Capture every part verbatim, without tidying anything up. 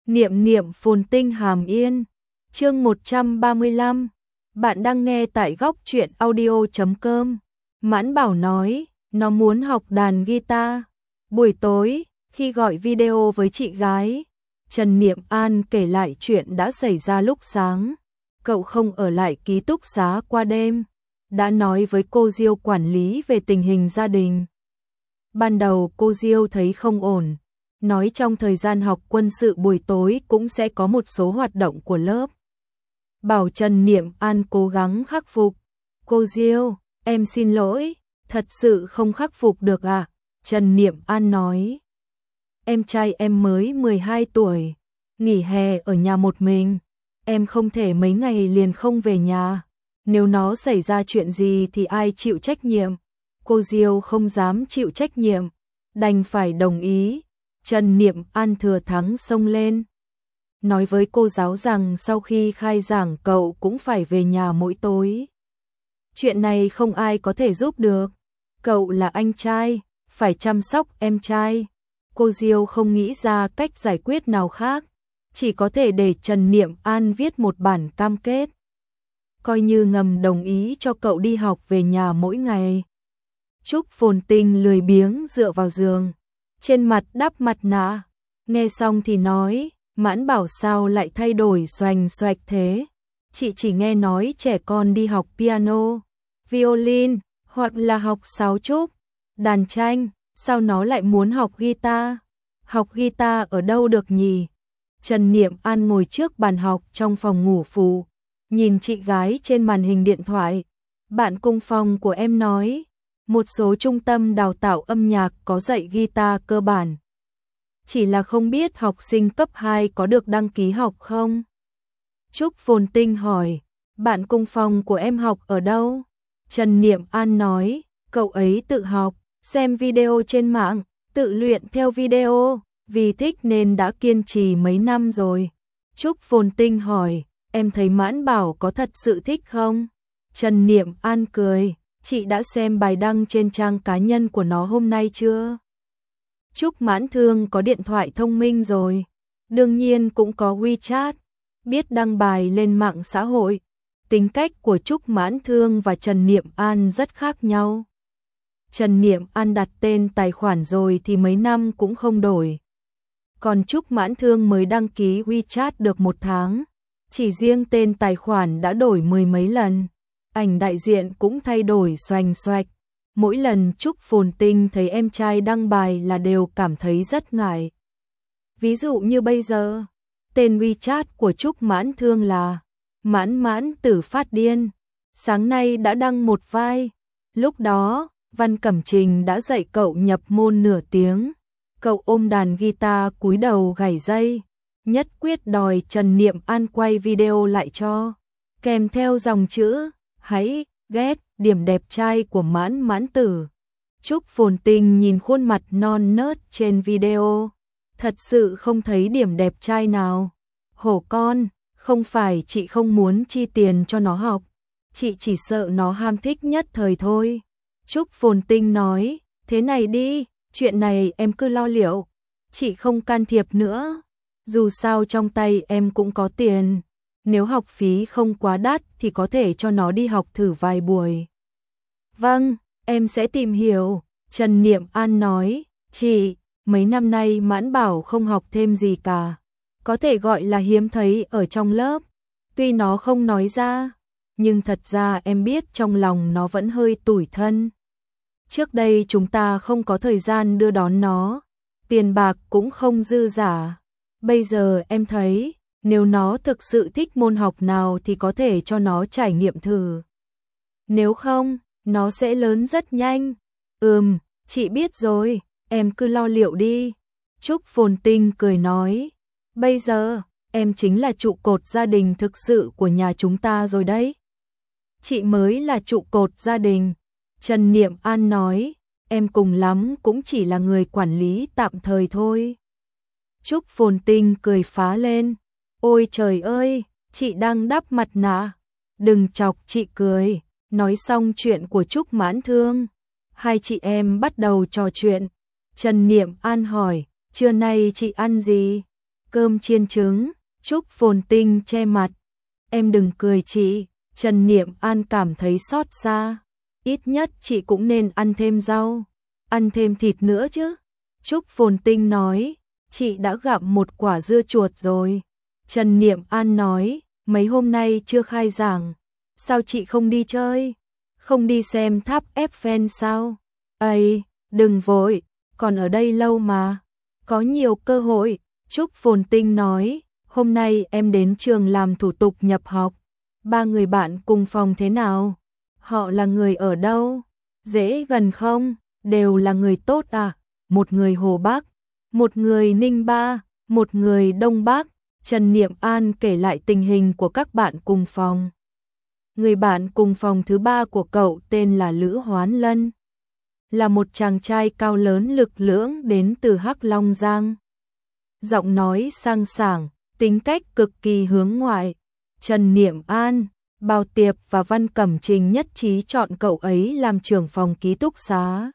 Niệm niệm phồn tinh hàm yên. Chương một trăm ba mươi lăm. Bạn đang nghe tại góc truyện audio chấm com. Mãn Bảo nói, nó muốn học đàn guitar. Buổi tối, khi gọi video với chị gái, Trần Niệm An kể lại chuyện đã xảy ra lúc sáng. Cậu không ở lại ký túc xá qua đêm, đã nói với cô Diêu quản lý về tình hình gia đình. Ban đầu cô Diêu thấy không ổn, nói trong thời gian học quân sự buổi tối cũng sẽ có một số hoạt động của lớp. Bảo Trần Niệm An cố gắng khắc phục. Cô Diêu, em xin lỗi, thật sự không khắc phục được à? Trần Niệm An nói. Em trai em mới mười hai tuổi, nghỉ hè ở nhà một mình. Em không thể mấy ngày liền không về nhà. Nếu nó xảy ra chuyện gì thì ai chịu trách nhiệm? Cô Diêu không dám chịu trách nhiệm, đành phải đồng ý. Trần Niệm An thừa thắng xông lên, nói với cô giáo rằng sau khi khai giảng cậu cũng phải về nhà mỗi tối. Chuyện này không ai có thể giúp được. Cậu là anh trai, phải chăm sóc em trai. Cô Diêu không nghĩ ra cách giải quyết nào khác, chỉ có thể để Trần Niệm An viết một bản cam kết, coi như ngầm đồng ý cho cậu đi học về nhà mỗi ngày. Trúc Phồn Tinh lười biếng dựa vào giường, trên mặt đắp mặt nạ, nghe xong thì nói, Mãn Bảo sao lại thay đổi xoành xoạch thế? Chị chỉ nghe nói trẻ con đi học piano, violin, hoặc là học sáo trúc, đàn tranh, sao nó lại muốn học guitar? Học guitar ở đâu được nhỉ? Trần Niệm An ngồi trước bàn học trong phòng ngủ phụ, nhìn chị gái trên màn hình điện thoại. Bạn cùng phòng của em nói, một số trung tâm đào tạo âm nhạc có dạy guitar cơ bản, chỉ là không biết học sinh cấp hai có được đăng ký học không? Trúc Phồn Tinh hỏi, bạn cùng phòng của em học ở đâu? Trần Niệm An nói, cậu ấy tự học, xem video trên mạng, tự luyện theo video, vì thích nên đã kiên trì mấy năm rồi. Trúc Phồn Tinh hỏi, em thấy Mãn Bảo có thật sự thích không? Trần Niệm An cười, chị đã xem bài đăng trên trang cá nhân của nó hôm nay chưa? Trúc Mãn Thương có điện thoại thông minh rồi, đương nhiên cũng có WeChat, biết đăng bài lên mạng xã hội. Tính cách của Trúc Mãn Thương và Trần Niệm An rất khác nhau. Trần Niệm An đặt tên tài khoản rồi thì mấy năm cũng không đổi. Còn Trúc Mãn Thương mới đăng ký WeChat được một tháng, chỉ riêng tên tài khoản đã đổi mười mấy lần. Ảnh đại diện cũng thay đổi xoành xoạch. Mỗi lần Trúc Phồn Tinh thấy em trai đăng bài là đều cảm thấy rất ngại. Ví dụ như bây giờ, tên WeChat của Trúc Mãn Thương là Mãn Mãn Tử Phát Điên. Sáng nay đã đăng một vai. Lúc đó, Văn Cẩm Trình đã dạy cậu nhập môn nửa tiếng. Cậu ôm đàn guitar cúi đầu gảy dây, nhất quyết đòi Trần Niệm An quay video lại cho, kèm theo dòng chữ, hãy ghét điểm đẹp trai của Mãn Mãn Tử. Trúc Phồn Tinh nhìn khuôn mặt non nớt trên video, thật sự không thấy điểm đẹp trai nào. Hổ con, không phải chị không muốn chi tiền cho nó học, chị chỉ sợ nó ham thích nhất thời thôi. Trúc Phồn Tinh nói, thế này đi, chuyện này em cứ lo liệu, chị không can thiệp nữa. Dù sao trong tay em cũng có tiền, nếu học phí không quá đắt thì có thể cho nó đi học thử vài buổi. Vâng, em sẽ tìm hiểu. Trần Niệm An nói, chị, mấy năm nay Mãn Bảo không học thêm gì cả, có thể gọi là hiếm thấy ở trong lớp. Tuy nó không nói ra, nhưng thật ra em biết trong lòng nó vẫn hơi tủi thân. Trước đây chúng ta không có thời gian đưa đón nó, tiền bạc cũng không dư giả. Bây giờ em thấy, nếu nó thực sự thích môn học nào thì có thể cho nó trải nghiệm thử. Nếu không, nó sẽ lớn rất nhanh. Ừm, chị biết rồi, em cứ lo liệu đi. Trúc Phồn Tinh cười nói, bây giờ, em chính là trụ cột gia đình thực sự của nhà chúng ta rồi đấy. Chị mới là trụ cột gia đình. Trần Niệm An nói, em cùng lắm cũng chỉ là người quản lý tạm thời thôi. Trúc Phồn Tinh cười phá lên, ôi trời ơi, chị đang đắp mặt nạ, đừng chọc chị cười. Nói xong chuyện của Trúc Mãn Thương, hai chị em bắt đầu trò chuyện. Trần Niệm An hỏi, trưa nay chị ăn gì? cơm chiên trứng. Trúc Phồn Tinh che mặt. Em đừng cười chị. Trần Niệm An cảm thấy xót xa. Ít nhất chị cũng nên ăn thêm rau, ăn thêm thịt nữa chứ. Trúc Phồn Tinh nói, chị đã gặm một quả dưa chuột rồi. Trần Niệm An nói, mấy hôm nay chưa khai giảng, sao chị không đi chơi, không đi xem tháp Eiffel sao? Ây, đừng vội, còn ở đây lâu mà, có nhiều cơ hội. Trúc Phồn Tinh nói, hôm nay em đến trường làm thủ tục nhập học. Ba người bạn cùng phòng thế nào? Họ là người ở đâu? Dễ gần không? Đều là người tốt à? Một người Hồ Bắc, một người Ninh Ba, một người Đông Bắc. Trần Niệm An kể lại tình hình của các bạn cùng phòng. Người bạn cùng phòng thứ ba của cậu tên là Lữ Hoán Lân, là một chàng trai cao lớn lực lưỡng đến từ Hắc Long Giang. Giọng nói sang sảng, tính cách cực kỳ hướng ngoại. Trần Niệm An, Bao Tiệp và Văn Cẩm Trình nhất trí chọn cậu ấy làm trưởng phòng ký túc xá.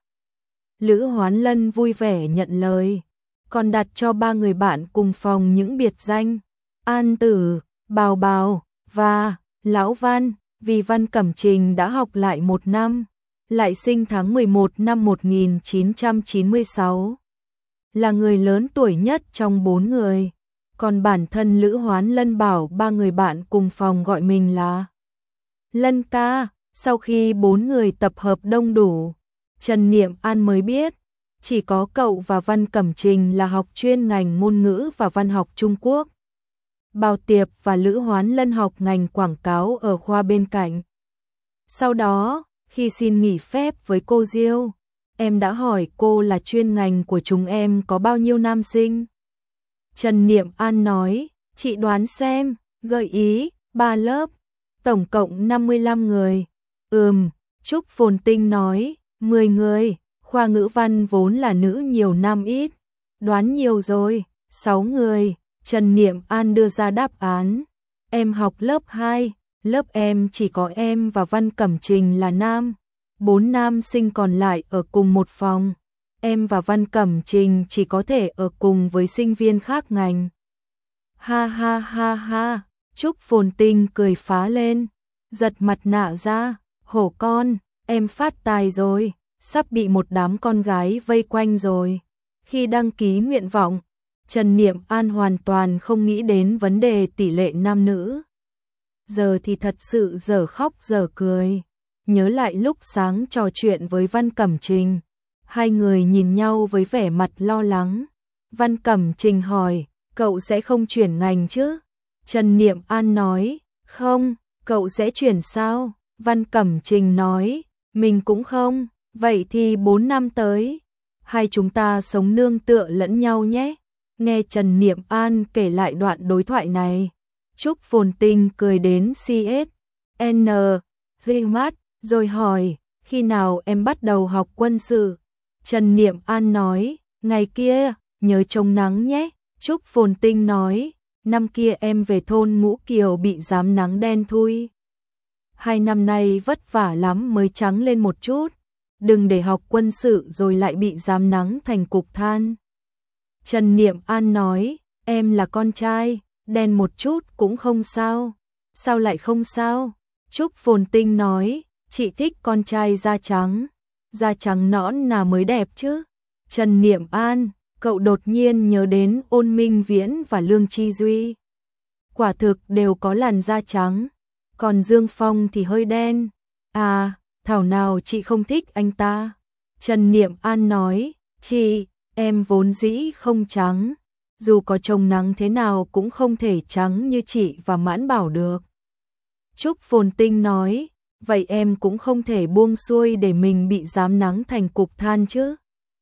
Lữ Hoán Lân vui vẻ nhận lời, còn đặt cho ba người bạn cùng phòng những biệt danh An Tử, Bào Bào và Lão Văn, vì Văn Cẩm Trình đã học lại một năm, lại sinh tháng mười một năm một nghìn chín trăm chín mươi sáu, là người lớn tuổi nhất trong bốn người. Còn bản thân Lữ Hoán Lân bảo ba người bạn cùng phòng gọi mình là Lân ca. Sau khi bốn người tập hợp đông đủ, Trần Niệm An mới biết, chỉ có cậu và Văn Cẩm Trình là học chuyên ngành ngôn ngữ và văn học Trung Quốc. Bao Tiệp và Lữ Hoán Lân học ngành quảng cáo ở khoa bên cạnh. Sau đó, khi xin nghỉ phép với cô Diêu, em đã hỏi cô là chuyên ngành của chúng em có bao nhiêu nam sinh. Trần Niệm An nói, chị đoán xem, gợi ý, ba lớp, tổng cộng năm mươi lăm người. Ừm, Trúc Phồn Tinh nói, mười người, khoa ngữ văn vốn là nữ nhiều nam ít. Đoán nhiều rồi, sáu người. Trần Niệm An đưa ra đáp án. Em học lớp hai, lớp em chỉ có em và Văn Cẩm Trình là nam. Bốn nam sinh còn lại ở cùng một phòng. Em và Văn Cẩm Trình chỉ có thể ở cùng với sinh viên khác ngành. Ha ha ha ha, Trúc Phồn Tinh cười phá lên, giật mặt nạ ra, hổ con, em phát tài rồi, sắp bị một đám con gái vây quanh rồi. Khi đăng ký nguyện vọng, Trần Niệm An hoàn toàn không nghĩ đến vấn đề tỷ lệ nam nữ. Giờ thì thật sự dở khóc dở cười, nhớ lại lúc sáng trò chuyện với Văn Cẩm Trình. Hai người nhìn nhau với vẻ mặt lo lắng. Văn Cẩm Trình hỏi, cậu sẽ không chuyển ngành chứ? Trần Niệm An nói, không, cậu sẽ chuyển sao? Văn Cẩm Trình nói, mình cũng không, vậy thì bốn năm tới, hai chúng ta sống nương tựa lẫn nhau nhé. Nghe Trần Niệm An kể lại đoạn đối thoại này, Trúc Phồn Tinh cười đến xê ét en giê mắt, rồi hỏi, khi nào em bắt đầu học quân sự? Trần Niệm An nói, ngày kia, nhớ chống nắng nhé. Trúc Phồn Tinh nói, năm kia em về thôn Ngũ Kiều bị rám nắng đen thui. Hai năm nay vất vả lắm mới trắng lên một chút. Đừng để học quân sự rồi lại bị rám nắng thành cục than. Trần Niệm An nói, em là con trai, đen một chút cũng không sao. Sao lại không sao? Trúc Phồn Tinh nói, chị thích con trai da trắng. Da trắng nõn là mới đẹp chứ. Trần Niệm An, cậu đột nhiên nhớ đến Ôn Minh Viễn và Lương Chi Duy. Quả thực đều có làn da trắng, còn Dương Phong thì hơi đen. À, thảo nào chị không thích anh ta. Trần Niệm An nói, chị, em vốn dĩ không trắng, dù có trông nắng thế nào cũng không thể trắng như chị và Mãn Bảo được. Trúc Phồn Tinh nói, vậy em cũng không thể buông xuôi để mình bị rám nắng thành cục than chứ.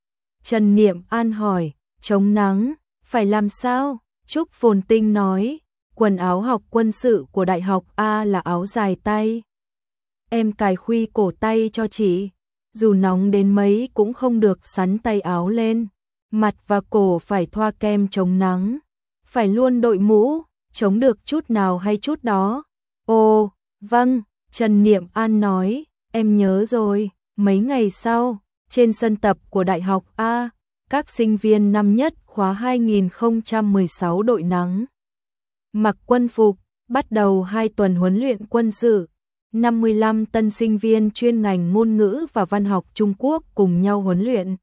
Trần Niệm An hỏi, chống nắng, phải làm sao? Trúc Phồn Tinh nói, quần áo học quân sự của Đại học A là áo dài tay. Em cài khuy cổ tay cho chị, dù nóng đến mấy cũng không được sắn tay áo lên. Mặt và cổ phải thoa kem chống nắng, phải luôn đội mũ, chống được chút nào hay chút đó. Ồ, vâng, Trần Niệm An nói, em nhớ rồi. Mấy ngày sau, trên sân tập của Đại học A, các sinh viên năm nhất khóa hai nghìn không trăm mười sáu đội nắng. Mặc quân phục, bắt đầu hai tuần huấn luyện quân sự. năm mươi lăm tân sinh viên chuyên ngành ngôn ngữ và văn học Trung Quốc cùng nhau huấn luyện.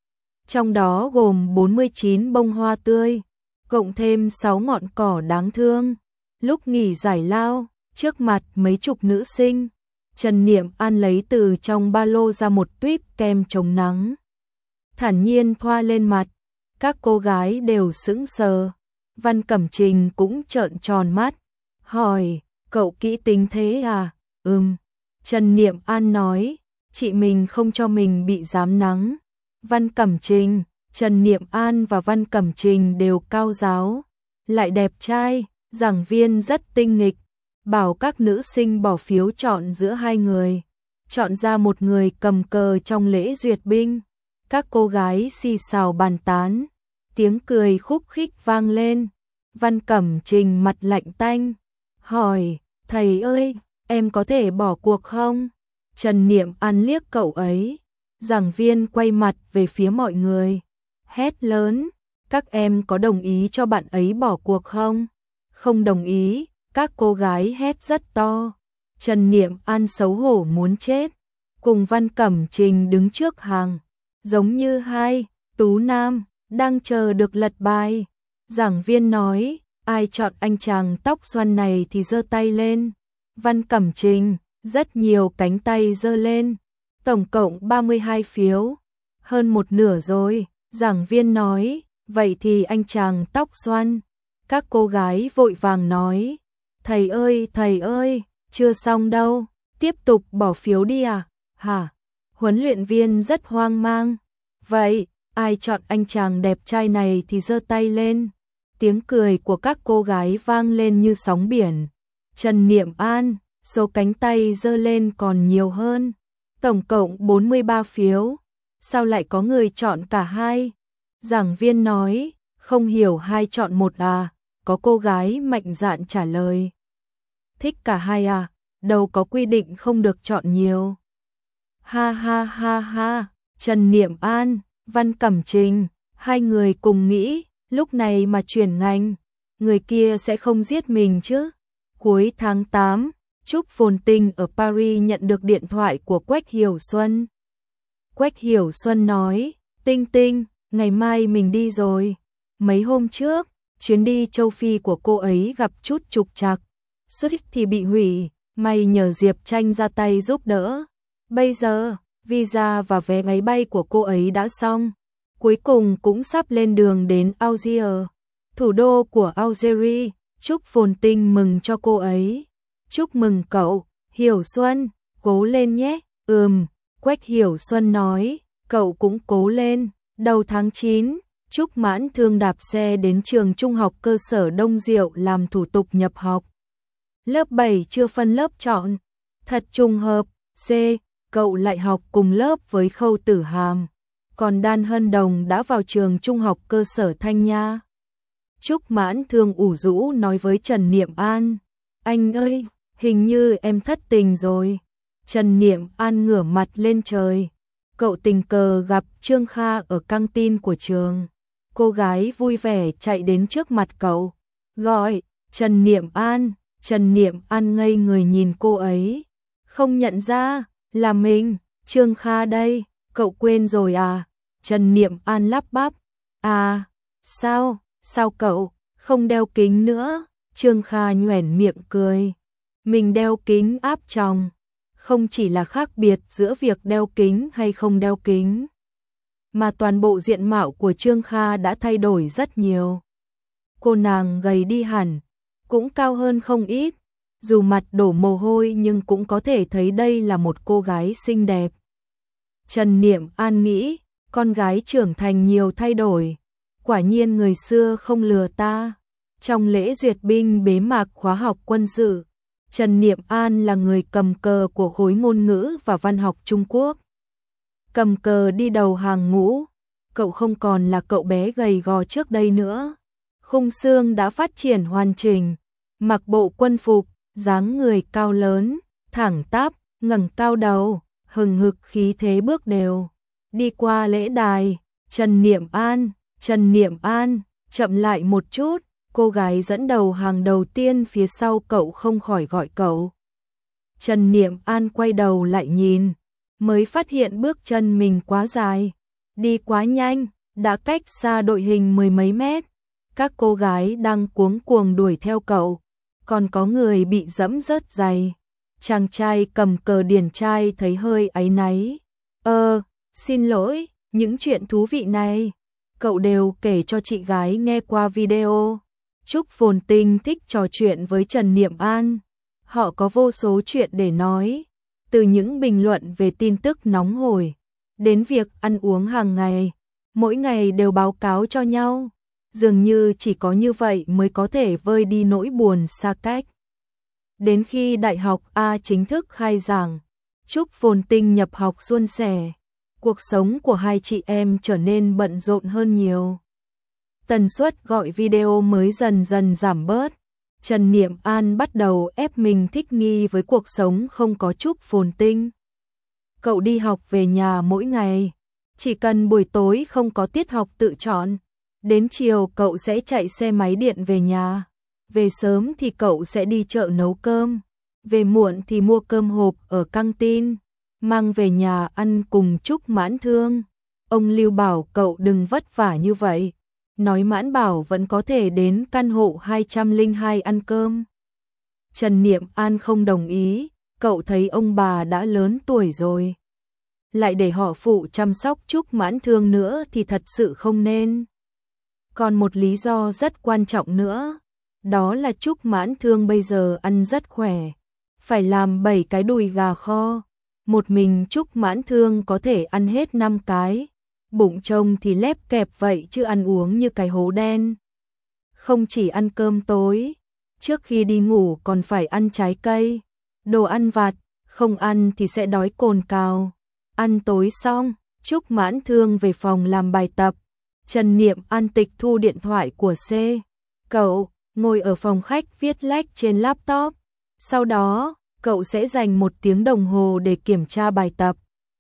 Trong đó gồm bốn mươi chín bông hoa tươi, cộng thêm sáu ngọn cỏ đáng thương. Lúc nghỉ giải lao, trước mặt mấy chục nữ sinh, Trần Niệm An lấy từ trong ba lô ra một tuýp kem chống nắng. Thản nhiên thoa lên mặt, các cô gái đều sững sờ. Văn Cẩm Trình cũng trợn tròn mắt, hỏi, cậu kỹ tính thế à? Ừm. Trần Niệm An nói, chị mình không cho mình bị rám nắng. Văn Cẩm Trình, Trần Niệm An và Văn Cẩm Trình đều cao ráo, lại đẹp trai, giảng viên rất tinh nghịch, bảo các nữ sinh bỏ phiếu chọn giữa hai người, chọn ra một người cầm cờ trong lễ duyệt binh. Các cô gái xì xào bàn tán, tiếng cười khúc khích vang lên. Văn Cẩm Trình mặt lạnh tanh, hỏi, thầy ơi, em có thể bỏ cuộc không? Trần Niệm An liếc cậu ấy, giảng viên quay mặt về phía mọi người, hét lớn, các em có đồng ý cho bạn ấy bỏ cuộc không? Không đồng ý, các cô gái hét rất to. Trần Niệm An xấu hổ muốn chết, cùng Văn Cẩm Trình đứng trước hàng, giống như hai tú nam đang chờ được lật bài. Giảng viên nói, ai chọn anh chàng tóc xoăn này thì giơ tay lên. Văn Cẩm Trình, rất nhiều cánh tay giơ lên. Tổng cộng ba mươi hai phiếu, hơn một nửa rồi. Giảng viên nói, vậy thì anh chàng tóc xoăn. Các cô gái vội vàng nói, thầy ơi, thầy ơi, chưa xong đâu, tiếp tục bỏ phiếu đi à? Hả? Huấn luyện viên rất hoang mang. Vậy, ai chọn anh chàng đẹp trai này thì giơ tay lên. Tiếng cười của các cô gái vang lên như sóng biển. Trần Niệm An, số cánh tay giơ lên còn nhiều hơn. Tổng cộng bốn mươi ba phiếu. Sao lại có người chọn cả hai? Giảng viên nói, không hiểu hai chọn một à? Có cô gái mạnh dạn trả lời. Thích cả hai à? Đâu có quy định không được chọn nhiều. Ha ha ha ha, Trần Niệm An, Văn Cẩm Trình, hai người cùng nghĩ, lúc này mà chuyển ngành, người kia sẽ không giết mình chứ. Cuối tháng tám, Trúc Phồn Tinh ở Paris nhận được điện thoại của Quách Hiểu Xuân. Quách Hiểu Xuân nói, Tinh Tinh, ngày mai mình đi rồi. Mấy hôm trước, chuyến đi châu Phi của cô ấy gặp chút trục trặc, suýt thì bị hủy, may nhờ Diệp Tranh ra tay giúp đỡ. Bây giờ, visa và vé máy bay của cô ấy đã xong, cuối cùng cũng sắp lên đường đến Algiers, thủ đô của Algeria. Trúc Phồn Tinh mừng cho cô ấy. Chúc mừng cậu, Hiểu Xuân, cố lên nhé. Ừm, Quách Hiểu Xuân nói, cậu cũng cố lên. Đầu tháng chín, Trúc Mãn Thương đạp xe đến trường trung học cơ sở Đông Diệu làm thủ tục nhập học. Lớp bảy chưa phân lớp chọn. Thật trùng hợp, C, cậu lại học cùng lớp với Khâu Tử Hàm. Còn Đan Hân Đồng đã vào trường trung học cơ sở Thanh Nha. Trúc Mãn Thương ủ rũ nói với Trần Niệm An, anh ơi, hình như em thất tình rồi. Trần Niệm An ngửa mặt lên trời. Cậu tình cờ gặp Trương Kha ở căng tin của trường. Cô gái vui vẻ chạy đến trước mặt cậu, gọi, Trần Niệm An. Trần Niệm An ngây người nhìn cô ấy, không nhận ra, là mình, Trương Kha đây, cậu quên rồi à? Trần Niệm An lắp bắp, à, sao, sao cậu không đeo kính nữa? Trương Kha nhoẻn miệng cười, mình đeo kính áp tròng, không chỉ là khác biệt giữa việc đeo kính hay không đeo kính, mà toàn bộ diện mạo của Trương Kha đã thay đổi rất nhiều. Cô nàng gầy đi hẳn, cũng cao hơn không ít, dù mặt đổ mồ hôi nhưng cũng có thể thấy đây là một cô gái xinh đẹp. Trần Niệm An nghĩ, con gái trưởng thành nhiều thay đổi, quả nhiên người xưa không lừa ta. Trong lễ duyệt binh bế mạc khóa học quân sự, Trần Niệm An là người cầm cờ của khối ngôn ngữ và văn học Trung Quốc. Cầm cờ đi đầu hàng ngũ, cậu không còn là cậu bé gầy gò trước đây nữa. Khung xương đã phát triển hoàn chỉnh, mặc bộ quân phục, dáng người cao lớn, thẳng tắp, ngẩng cao đầu, hừng hực khí thế bước đều. Đi qua lễ đài, Trần Niệm An, Trần Niệm An, chậm lại một chút, cô gái dẫn đầu hàng đầu tiên phía sau cậu không khỏi gọi cậu. Trần Niệm An quay đầu lại nhìn, mới phát hiện bước chân mình quá dài, đi quá nhanh, đã cách xa đội hình mười mấy mét. Các cô gái đang cuống cuồng đuổi theo cậu, còn có người bị dẫm rớt giày. Chàng trai cầm cờ điển trai thấy hơi áy náy. Ờ, xin lỗi, những chuyện thú vị này, cậu đều kể cho chị gái nghe qua video. Trúc Phồn Tinh thích trò chuyện với Trần Niệm An. Họ có vô số chuyện để nói, từ những bình luận về tin tức nóng hổi, đến việc ăn uống hàng ngày, mỗi ngày đều báo cáo cho nhau. Dường như chỉ có như vậy mới có thể vơi đi nỗi buồn xa cách. Đến khi Đại học A chính thức khai giảng, Trúc Phồn Tinh nhập học suôn sẻ, cuộc sống của hai chị em trở nên bận rộn hơn nhiều. Tần suất gọi video mới dần dần giảm bớt. Trần Niệm An bắt đầu ép mình thích nghi với cuộc sống không có Trúc Phồn Tinh. Cậu đi học về nhà mỗi ngày, chỉ cần buổi tối không có tiết học tự chọn, đến chiều cậu sẽ chạy xe máy điện về nhà. Về sớm thì cậu sẽ đi chợ nấu cơm, về muộn thì mua cơm hộp ở căng tin, mang về nhà ăn cùng Trúc Mãn Thương. Ông Lưu bảo cậu đừng vất vả như vậy, nói Mãn Bảo vẫn có thể đến căn hộ hai không hai ăn cơm. Trần Niệm An không đồng ý, cậu thấy ông bà đã lớn tuổi rồi, lại để họ phụ chăm sóc Trúc Mãn Thương nữa thì thật sự không nên. Còn một lý do rất quan trọng nữa, đó là Trúc Mãn Thương bây giờ ăn rất khỏe, phải làm bảy cái đùi gà kho, một mình Trúc Mãn Thương có thể ăn hết năm cái, bụng trông thì lép kẹp vậy chứ ăn uống như cái hố đen. Không chỉ ăn cơm tối, trước khi đi ngủ còn phải ăn trái cây, đồ ăn vặt, không ăn thì sẽ đói cồn cào. Ăn tối xong, Trúc Mãn Thương về phòng làm bài tập. Trần Niệm An tịch thu điện thoại của C. Cậu ngồi ở phòng khách viết lách trên laptop. Sau đó, cậu sẽ dành một tiếng đồng hồ để kiểm tra bài tập,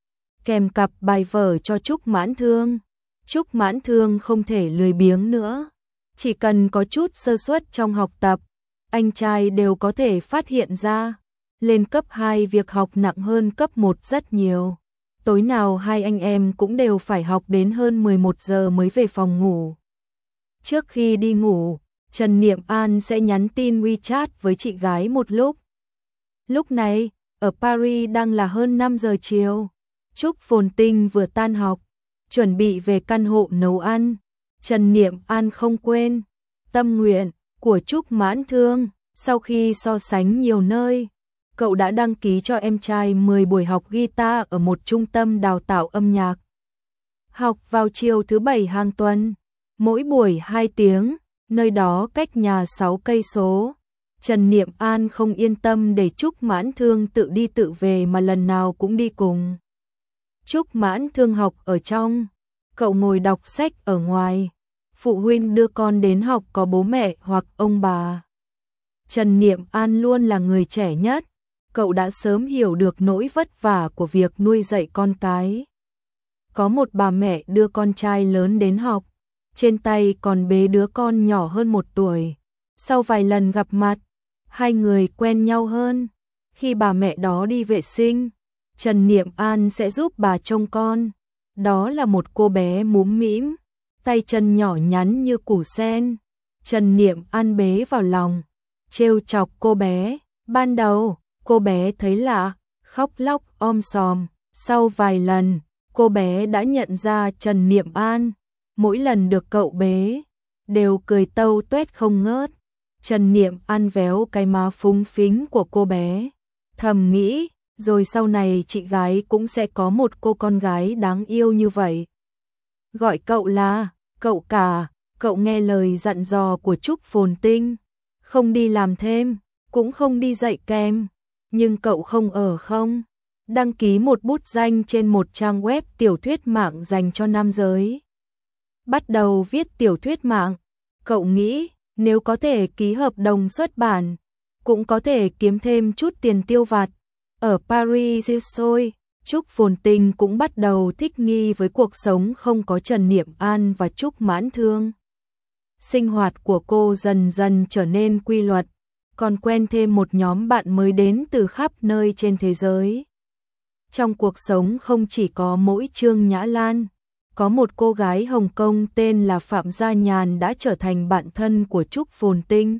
kèm cặp bài vở cho Trúc Mãn Thương. Trúc Mãn Thương không thể lười biếng nữa. Chỉ cần có chút sơ suất trong học tập, anh trai đều có thể phát hiện ra. Lên cấp hai việc học nặng hơn cấp một rất nhiều. Tối nào hai anh em cũng đều phải học đến hơn mười một giờ mới về phòng ngủ. Trước khi đi ngủ, Trần Niệm An sẽ nhắn tin WeChat với chị gái một lúc. Lúc này, ở Paris đang là hơn năm giờ chiều. Trúc Phồn Tinh vừa tan học, chuẩn bị về căn hộ nấu ăn. Trần Niệm An không quên tâm nguyện của Trúc Mãn Thương. Sau khi so sánh nhiều nơi, cậu đã đăng ký cho em trai mười buổi học guitar ở một trung tâm đào tạo âm nhạc. Học vào chiều thứ bảy hàng tuần, mỗi buổi hai tiếng, nơi đó cách nhà sáu cây số. Trần Niệm An không yên tâm để Trúc Mãn Thương tự đi tự về mà lần nào cũng đi cùng. Trúc Mãn Thương học ở trong, cậu ngồi đọc sách ở ngoài. Phụ huynh đưa con đến học có bố mẹ hoặc ông bà. Trần Niệm An luôn là người trẻ nhất, cậu đã sớm hiểu được nỗi vất vả của việc nuôi dạy con cái. Có một bà mẹ đưa con trai lớn đến học, trên tay còn bế đứa con nhỏ hơn một tuổi. Sau vài lần gặp mặt, hai người quen nhau hơn. Khi bà mẹ đó đi vệ sinh, Trần Niệm An sẽ giúp bà trông con. Đó là một cô bé múm mĩm, tay chân nhỏ nhắn như củ sen. Trần Niệm An bế vào lòng, trêu chọc cô bé. Ban đầu, cô bé thấy lạ, khóc lóc om sòm. Sau vài lần, cô bé đã nhận ra Trần Niệm An. Mỗi lần được cậu bế, đều cười tâu tuét không ngớt. Trần Niệm An véo cái má phúng phính của cô bé, thầm nghĩ, rồi sau này chị gái cũng sẽ có một cô con gái đáng yêu như vậy. Gọi cậu là cậu cả, cậu nghe lời dặn dò của Trúc Phồn Tinh, không đi làm thêm, cũng không đi dạy kèm, nhưng cậu không ở không, đăng ký một bút danh trên một trang web tiểu thuyết mạng dành cho nam giới. Bắt đầu viết tiểu thuyết mạng, cậu nghĩ nếu có thể ký hợp đồng xuất bản, cũng có thể kiếm thêm chút tiền tiêu vặt. Ở Paris rồi, Trúc Phồn Tinh cũng bắt đầu thích nghi với cuộc sống không có Trần Niệm An và Trúc Mãn Thương. Sinh hoạt của cô dần dần trở nên quy luật, còn quen thêm một nhóm bạn mới đến từ khắp nơi trên thế giới. Trong cuộc sống không chỉ có mỗi Trương Nhã Lan, có một cô gái Hồng Kông tên là Phạm Gia Nhàn đã trở thành bạn thân của Trúc Phồn Tinh.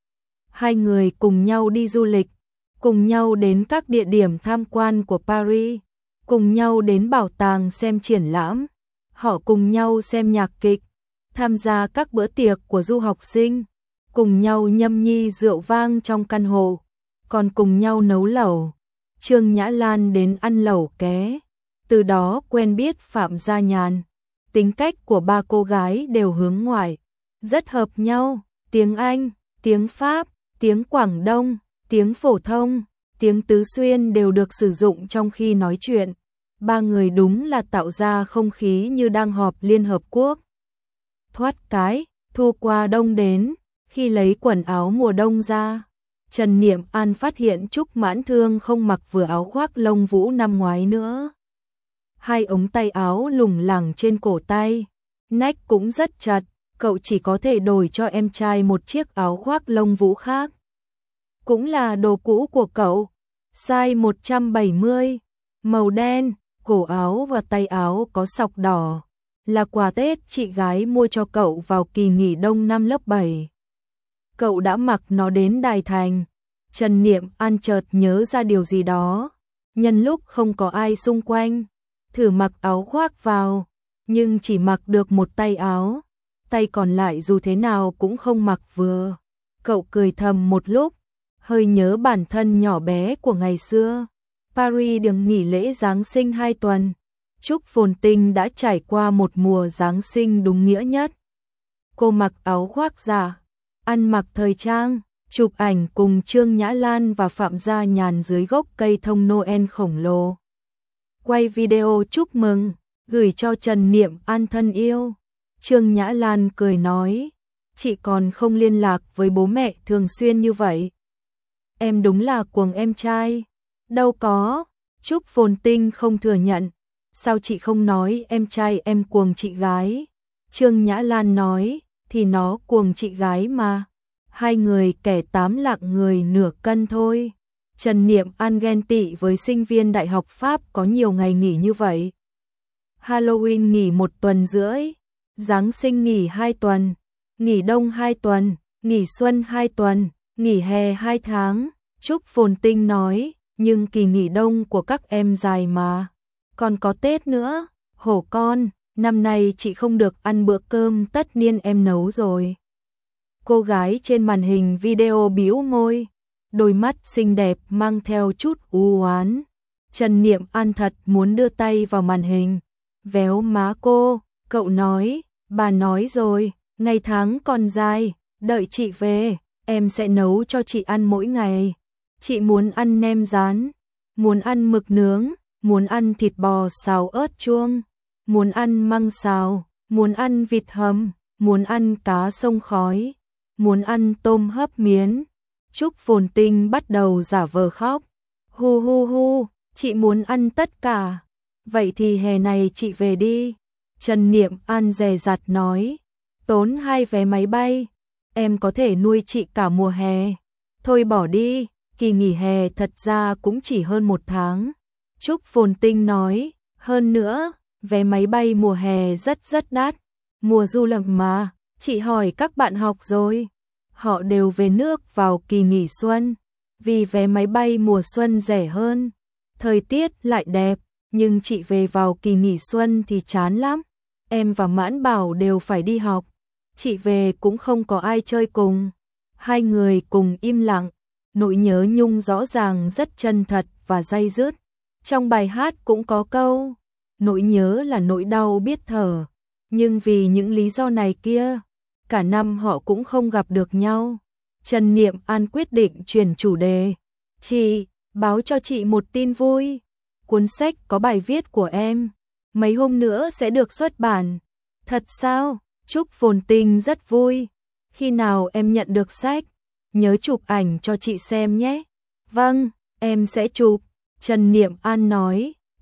Hai người cùng nhau đi du lịch, cùng nhau đến các địa điểm tham quan của Paris, cùng nhau đến bảo tàng xem triển lãm, họ cùng nhau xem nhạc kịch, tham gia các bữa tiệc của du học sinh, cùng nhau nhâm nhi rượu vang trong căn hộ, còn cùng nhau nấu lẩu. Trương Nhã Lan đến ăn lẩu ké, từ đó quen biết Phạm Gia Nhàn. Tính cách của ba cô gái đều hướng ngoại, rất hợp nhau, tiếng Anh, tiếng Pháp, tiếng Quảng Đông, tiếng phổ thông, tiếng Tứ Xuyên đều được sử dụng trong khi nói chuyện. Ba người đúng là tạo ra không khí như đang họp Liên Hợp Quốc. Thoát cái, thu qua đông đến, khi lấy quần áo mùa đông ra, Trần Niệm An phát hiện Trúc Mãn Thương không mặc vừa áo khoác lông vũ năm ngoái nữa. Hai ống tay áo lủng lẳng trên cổ tay, nách cũng rất chặt, cậu chỉ có thể đổi cho em trai một chiếc áo khoác lông vũ khác. Cũng là đồ cũ của cậu, size một trăm bảy mươi, màu đen, cổ áo và tay áo có sọc đỏ, là quà Tết chị gái mua cho cậu vào kỳ nghỉ đông năm lớp bảy. Cậu đã mặc nó đến Đài Thành. Trần Niệm An chợt nhớ ra điều gì đó, nhân lúc không có ai xung quanh, thử mặc áo khoác vào, nhưng chỉ mặc được một tay áo, tay còn lại dù thế nào cũng không mặc vừa. Cậu cười thầm một lúc, hơi nhớ bản thân nhỏ bé của ngày xưa. Paris được nghỉ lễ Giáng sinh hai tuần, Trúc Phồn Tinh đã trải qua một mùa Giáng sinh đúng nghĩa nhất. Cô mặc áo khoác giả, ăn mặc thời trang, chụp ảnh cùng Trương Nhã Lan và Phạm Gia Nhàn dưới gốc cây thông Noel khổng lồ. Quay video chúc mừng, gửi cho Trần Niệm An thân yêu. Trương Nhã Lan cười nói, chị còn không liên lạc với bố mẹ thường xuyên như vậy. Em đúng là cuồng em trai. Đâu có, Trúc Phồn Tinh không thừa nhận. Sao chị không nói em trai em cuồng chị gái? Trương Nhã Lan nói, thì nó cuồng chị gái mà. Hai người kẻ tám lạng người nửa cân thôi. Trần Niệm An ghen tị với sinh viên đại học Pháp có nhiều ngày nghỉ như vậy. Halloween nghỉ một tuần rưỡi, Giáng sinh nghỉ hai tuần, nghỉ đông hai tuần, nghỉ xuân hai tuần, nghỉ hè hai tháng. Trúc Phồn Tinh nói, nhưng kỳ nghỉ đông của các em dài mà. Còn có Tết nữa, hổ con, năm nay chị không được ăn bữa cơm tất niên em nấu rồi. Cô gái trên màn hình video bĩu môi, đôi mắt xinh đẹp mang theo chút u oán. Trần Niệm An thật muốn đưa tay vào màn hình, véo má cô. Cậu nói, bà nói rồi, ngày tháng còn dài, đợi chị về, em sẽ nấu cho chị ăn mỗi ngày. Chị muốn ăn nem rán, muốn ăn mực nướng, muốn ăn thịt bò xào ớt chuông, muốn ăn măng xào, muốn ăn vịt hầm, muốn ăn cá sông khói, muốn ăn tôm hấp miến. Trúc Phồn Tinh bắt đầu giả vờ khóc. Hu hu hu, chị muốn ăn tất cả. Vậy thì hè này chị về đi. Trần Niệm An dè dặt nói, tốn hai vé máy bay, em có thể nuôi chị cả mùa hè. Thôi bỏ đi, kỳ nghỉ hè thật ra cũng chỉ hơn một tháng. Trúc Phồn Tinh nói, hơn nữa, vé máy bay mùa hè rất rất đắt. Mùa du lịch mà, chị hỏi các bạn học rồi. Họ đều về nước vào kỳ nghỉ xuân, vì vé máy bay mùa xuân rẻ hơn. Thời tiết lại đẹp, nhưng chị về vào kỳ nghỉ xuân thì chán lắm. Em và Mãn Bảo đều phải đi học. Chị về cũng không có ai chơi cùng. Hai người cùng im lặng. Nỗi nhớ nhung rõ ràng rất chân thật và day dứt. Trong bài hát cũng có câu, nỗi nhớ là nỗi đau biết thở. Nhưng vì những lý do này kia, cả năm họ cũng không gặp được nhau. Trần Niệm An quyết định chuyển chủ đề. Chị, báo cho chị một tin vui. Cuốn sách có bài viết của em, mấy hôm nữa sẽ được xuất bản. Thật sao? Trúc Phồn Tinh rất vui. Khi nào em nhận được sách, nhớ chụp ảnh cho chị xem nhé. Vâng, em sẽ chụp. Trần Niệm An nói,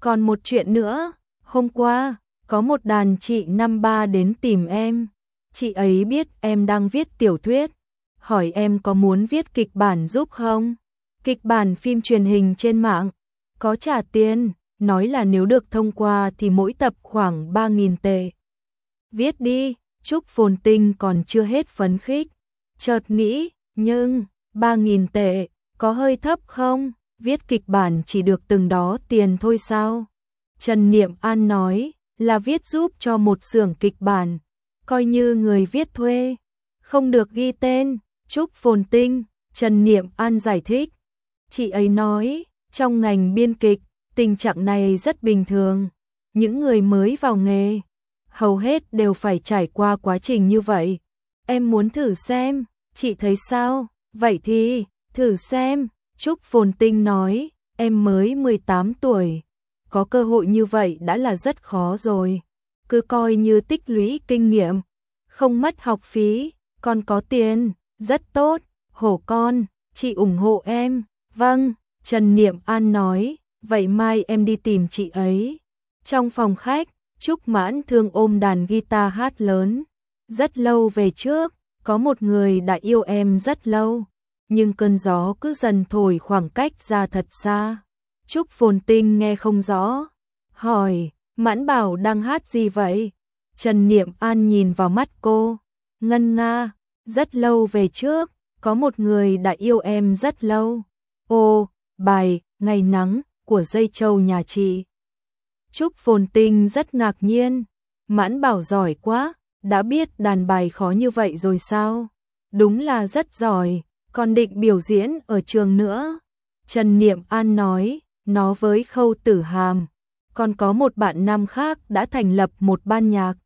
Còn một chuyện nữa, hôm qua, có một đàn chị năm ba đến tìm em. Chị ấy biết em đang viết tiểu thuyết, hỏi em có muốn viết kịch bản giúp không? Kịch bản phim truyền hình trên mạng, có trả tiền, nói là nếu được thông qua thì mỗi tập khoảng ba nghìn tệ. Viết đi, Trúc Phồn Tinh còn chưa hết phấn khích. Chợt nghĩ, nhưng, ba nghìn tệ, có hơi thấp không? Viết kịch bản chỉ được từng đó tiền thôi sao? Trần Niệm An nói, là viết giúp cho một xưởng kịch bản, coi như người viết thuê, không được ghi tên. Trúc Phồn Tinh, Trần Niệm An giải thích. Chị ấy nói, trong ngành biên kịch, tình trạng này rất bình thường. Những người mới vào nghề, hầu hết đều phải trải qua quá trình như vậy. Em muốn thử xem, chị thấy sao? Vậy thì, thử xem. Trúc Phồn Tinh nói, em mới mười tám tuổi, có cơ hội như vậy đã là rất khó rồi. Cứ coi như tích lũy kinh nghiệm, không mất học phí, còn có tiền, rất tốt. Hổ con, chị ủng hộ em. Vâng, Trần Niệm An nói, vậy mai em đi tìm chị ấy. Trong phòng khách, Trúc Mãn Thương ôm đàn guitar hát lớn. Rất lâu về trước, có một người đã yêu em rất lâu, nhưng cơn gió cứ dần thổi khoảng cách ra thật xa. Trúc Phồn Tinh nghe không rõ, hỏi, Mãn Bảo đang hát gì vậy? Trần Niệm An nhìn vào mắt cô, ngân nga, rất lâu về trước, có một người đã yêu em rất lâu. Ồ, bài Ngày Nắng của Dây Châu nhà chị. Trúc Phồn Tinh rất ngạc nhiên, Mãn Bảo giỏi quá, đã biết đàn bài khó như vậy rồi sao? Đúng là rất giỏi, còn định biểu diễn ở trường nữa. Trần Niệm An nói, nó với Khâu Tử Hàm, còn có một bạn nam khác đã thành lập một ban nhạc.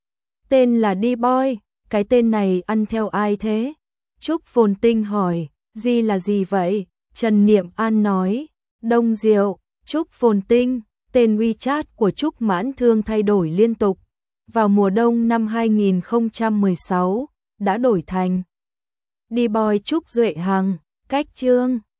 Tên là D-Boy, cái tên này ăn theo ai thế? Trúc Phồn Tinh hỏi, gì là gì vậy? Trần Niệm An nói, Đông Diệu. Trúc Phồn Tinh, tên WeChat của Trúc Mãn Thương thay đổi liên tục. Vào mùa đông năm hai nghìn không trăm mười sáu, đã đổi thành D-Boy Trúc Duệ Hằng, cách chương.